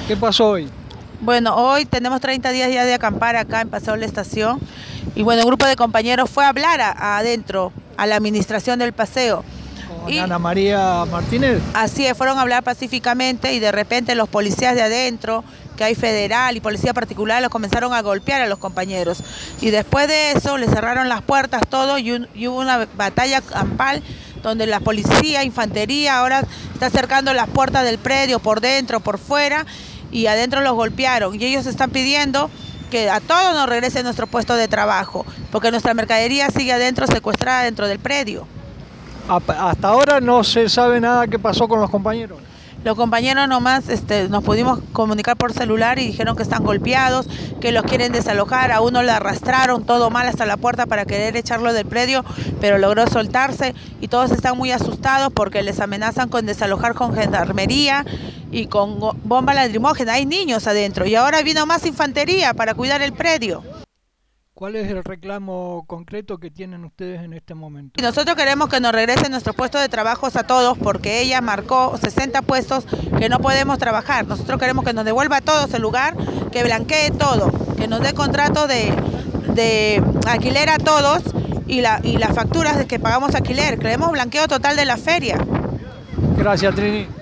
¿Qué pasó hoy? Bueno, hoy tenemos 30 días ya de acampar acá en Paseo La Estación y bueno, un grupo de compañeros fue a hablar adentro, a la administración del paseo. Con Y Ana María Martínez. así es, fueron a hablar pacíficamente y de repente los policías de adentro, que hay federal y policía particular, los comenzaron a golpear a los compañeros. Y después de eso les cerraron las puertas todo y hubo una batalla campal donde la policía, infantería, ahora está cercando las puertas del predio por dentro, por fuera, y adentro los golpearon. Y ellos están pidiendo que a todos nos regrese nuestro puesto de trabajo, porque nuestra mercadería sigue adentro secuestrada dentro del predio. Hasta ahora no se sabe nada qué pasó con los compañeros. Los compañeros nomás nos pudimos comunicar por celular y dijeron que están golpeados, que los quieren desalojar, a uno le arrastraron todo mal hasta la puerta para querer echarlo del predio, pero logró soltarse y todos están muy asustados porque les amenazan con desalojar con gendarmería y con bomba lacrimógena. Hay niños adentro y ahora vino más infantería para cuidar el predio. ¿Cuál es el reclamo concreto que tienen ustedes en este momento? Y nosotros queremos que nos regresen nuestros puestos de trabajo a todos porque ella marcó 60 puestos que no podemos trabajar. Nosotros queremos que nos devuelva a todos el lugar, que blanquee todo, que nos dé contrato de alquiler a todos y las facturas de que pagamos alquiler. Queremos blanqueo total de la feria. Gracias, Trini.